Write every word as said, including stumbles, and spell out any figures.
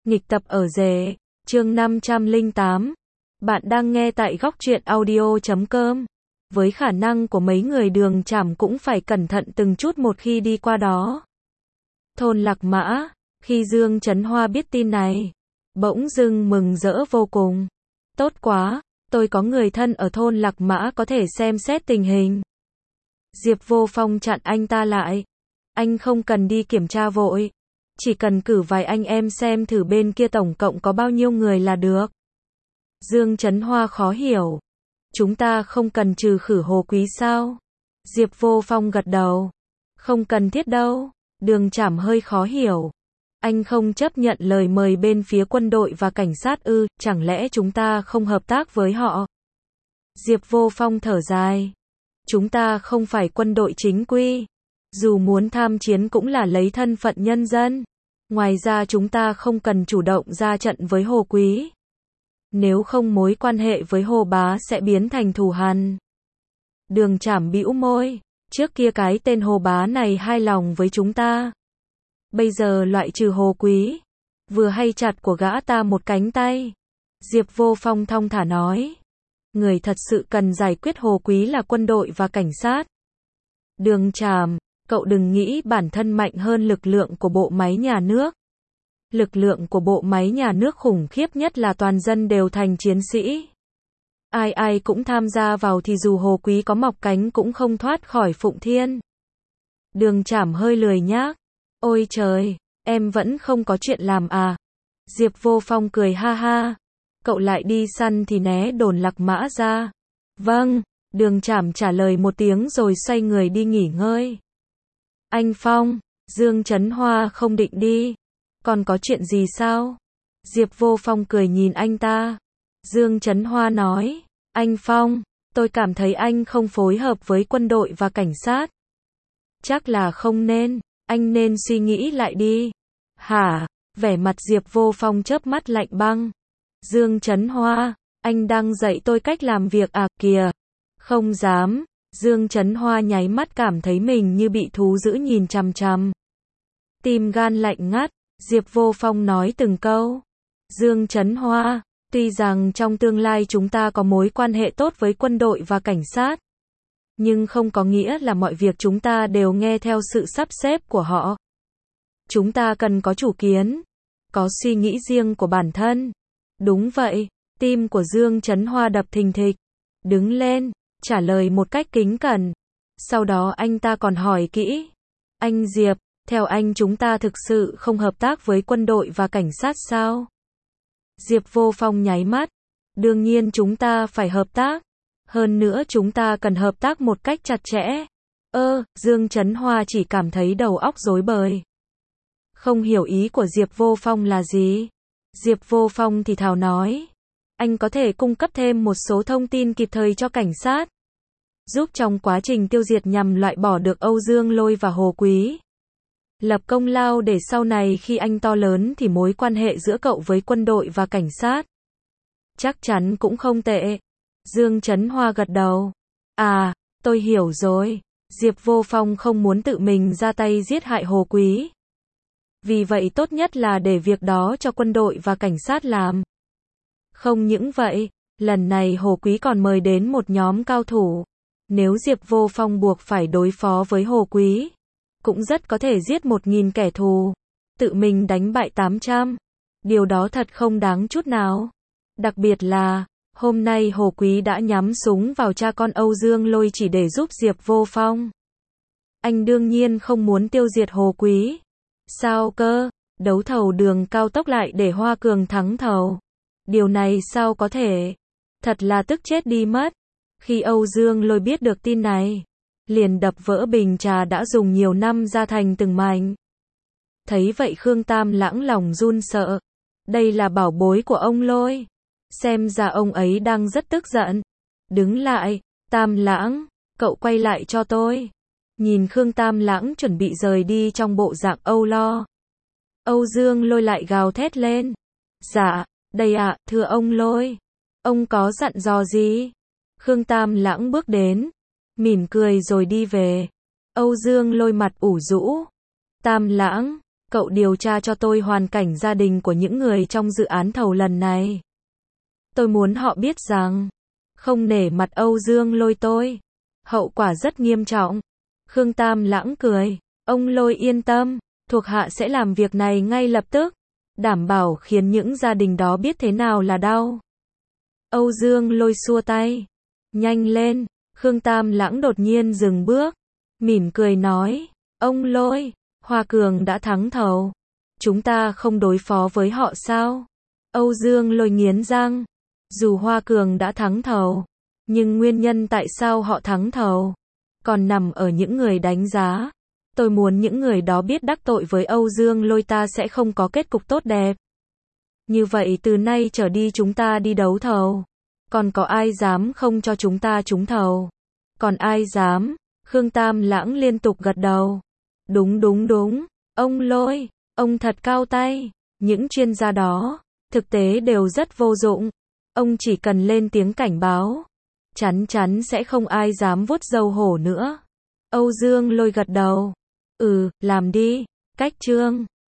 Nghịch tập ở rể, chương năm trăm lẻ tám. Bạn đang nghe tại góc truyện audio chấm com. Với khả năng của mấy người Đường Trảm cũng phải cẩn thận từng chút một khi đi qua đó. Thôn Lạc Mã, khi Dương Chấn Hoa biết tin này, bỗng dưng mừng rỡ vô cùng. Tốt quá, tôi có người thân ở thôn Lạc Mã có thể xem xét tình hình. Diệp Vô Phong chặn anh ta lại. Anh không cần đi kiểm tra vội. Chỉ cần cử vài anh em xem thử bên kia tổng cộng có bao nhiêu người là được. Dương Chấn Hoa khó hiểu. Chúng ta không cần trừ khử Hồ Quý sao? Diệp Vô Phong gật đầu. Không cần thiết đâu. Đường Trảm hơi khó hiểu. Anh không chấp nhận lời mời bên phía quân đội và cảnh sát ư, chẳng lẽ chúng ta không hợp tác với họ? Diệp Vô Phong thở dài. Chúng ta không phải quân đội chính quy. Dù muốn tham chiến cũng là lấy thân phận nhân dân. Ngoài ra chúng ta không cần chủ động ra trận với Hồ Quý. Nếu không mối quan hệ với Hồ Bá sẽ biến thành thù hằn. Đường Trảm bĩu môi. Trước kia cái tên Hồ Bá này hai lòng với chúng ta. Bây giờ loại trừ Hồ Quý. Vừa hay chặt của gã ta một cánh tay. Diệp Vô Phong thong thả nói. Người thật sự cần giải quyết Hồ Quý là quân đội và cảnh sát. Đường Trảm, cậu đừng nghĩ bản thân mạnh hơn lực lượng của bộ máy nhà nước. Lực lượng của bộ máy nhà nước khủng khiếp nhất là toàn dân đều thành chiến sĩ. Ai ai cũng tham gia vào thì dù Hồ Quý có mọc cánh cũng không thoát khỏi Phụng Thiên. Đường Trảm hơi lười nhác. Ôi trời, em vẫn không có chuyện làm à? Diệp Vô Phong cười ha ha. Cậu lại đi săn thì né đồn Lạc Mã ra. Vâng, Đường Trảm trả lời một tiếng rồi xoay người đi nghỉ ngơi. Anh Phong, Dương Chấn Hoa không định đi. Còn có chuyện gì sao? Diệp Vô Phong cười nhìn anh ta. Dương Chấn Hoa nói, anh Phong, tôi cảm thấy anh không phối hợp với quân đội và cảnh sát. Chắc là không nên, anh nên suy nghĩ lại đi. Hả? Vẻ mặt Diệp Vô Phong chớp mắt lạnh băng. Dương Chấn Hoa, anh đang dạy tôi cách làm việc à kìa. Không dám. Dương Chấn Hoa nháy mắt cảm thấy mình như bị thú dữ nhìn chằm chằm. Tim gan lạnh ngắt, Diệp Vô Phong nói từng câu. Dương Chấn Hoa, tuy rằng trong tương lai chúng ta có mối quan hệ tốt với quân đội và cảnh sát, nhưng không có nghĩa là mọi việc chúng ta đều nghe theo sự sắp xếp của họ. Chúng ta cần có chủ kiến, có suy nghĩ riêng của bản thân. Đúng vậy, tim của Dương Chấn Hoa đập thình thịch. Đứng lên, trả lời một cách kính cẩn. Sau đó anh ta còn hỏi kỹ. Anh Diệp, theo anh chúng ta thực sự không hợp tác với quân đội và cảnh sát sao? Diệp Vô Phong nháy mắt. Đương nhiên chúng ta phải hợp tác. Hơn nữa chúng ta cần hợp tác một cách chặt chẽ. Ơ, Dương Chấn Hoa chỉ cảm thấy đầu óc rối bời. Không hiểu ý của Diệp Vô Phong là gì. Diệp Vô Phong thì thào nói. Anh có thể cung cấp thêm một số thông tin kịp thời cho cảnh sát. Giúp trong quá trình tiêu diệt nhằm loại bỏ được Âu Dương Lôi và Hồ Quý. Lập công lao để sau này khi anh to lớn thì mối quan hệ giữa cậu với quân đội và cảnh sát. Chắc chắn cũng không tệ. Dương Chấn Hoa gật đầu. À, tôi hiểu rồi. Diệp Vô Phong không muốn tự mình ra tay giết hại Hồ Quý. Vì vậy tốt nhất là để việc đó cho quân đội và cảnh sát làm. Không những vậy, lần này Hồ Quý còn mời đến một nhóm cao thủ. Nếu Diệp Vô Phong buộc phải đối phó với Hồ Quý, cũng rất có thể giết một nghìn kẻ thù, tự mình đánh bại tám trăm. Điều đó thật không đáng chút nào. Đặc biệt là, hôm nay Hồ Quý đã nhắm súng vào cha con Âu Dương Lôi chỉ để giúp Diệp Vô Phong. Anh đương nhiên không muốn tiêu diệt Hồ Quý. Sao cơ? Đấu thầu đường cao tốc lại để Hoa Cường thắng thầu. Điều này sao có thể? Thật là tức chết đi mất. Khi Âu Dương Lôi biết được tin này, liền đập vỡ bình trà đã dùng nhiều năm ra thành từng mảnh. Thấy vậy Khương Tam Lãng lòng run sợ. Đây là bảo bối của ông Lôi. Xem ra ông ấy đang rất tức giận. Đứng lại, Tam Lãng, cậu quay lại cho tôi. Nhìn Khương Tam Lãng chuẩn bị rời đi trong bộ dạng âu lo. Âu Dương Lôi lại gào thét lên. Dạ, đây ạ, thưa ông Lôi. Ông có dặn dò gì? Khương Tam Lãng bước đến, mỉm cười rồi đi về. Âu Dương Lôi mặt ủ rũ. Tam Lãng, Cậu điều tra cho tôi hoàn cảnh gia đình của những người trong dự án thầu lần này. Tôi muốn họ biết rằng, không nể mặt Âu Dương Lôi tôi. Hậu quả rất nghiêm trọng. Khương Tam Lãng cười. Ông Lôi yên tâm, thuộc hạ sẽ làm việc này ngay lập tức. Đảm bảo khiến những gia đình đó biết thế nào là đau. Âu Dương Lôi xua tay. Nhanh lên. Khương Tam Lãng đột nhiên dừng bước. Mỉm cười nói. Ông Lôi, Hoa Cường đã thắng thầu. Chúng ta không đối phó với họ sao? Âu Dương Lôi nghiến răng. Dù Hoa Cường đã thắng thầu, nhưng nguyên nhân tại sao họ thắng thầu còn nằm ở những người đánh giá. Tôi muốn những người đó biết đắc tội với Âu Dương Lôi ta sẽ không có kết cục tốt đẹp. Như vậy từ nay trở đi chúng ta đi đấu thầu. Còn có ai dám không cho chúng ta trúng thầu? Còn ai dám? Khương Tam Lãng liên tục gật đầu. Đúng đúng đúng, ông Lôi, ông thật cao tay. Những chuyên gia đó, thực tế đều rất vô dụng. Ông chỉ cần lên tiếng cảnh báo, chắn chắn sẽ không ai dám vuốt râu hổ nữa. Âu Dương Lôi gật đầu. Ừ, làm đi. Cách chương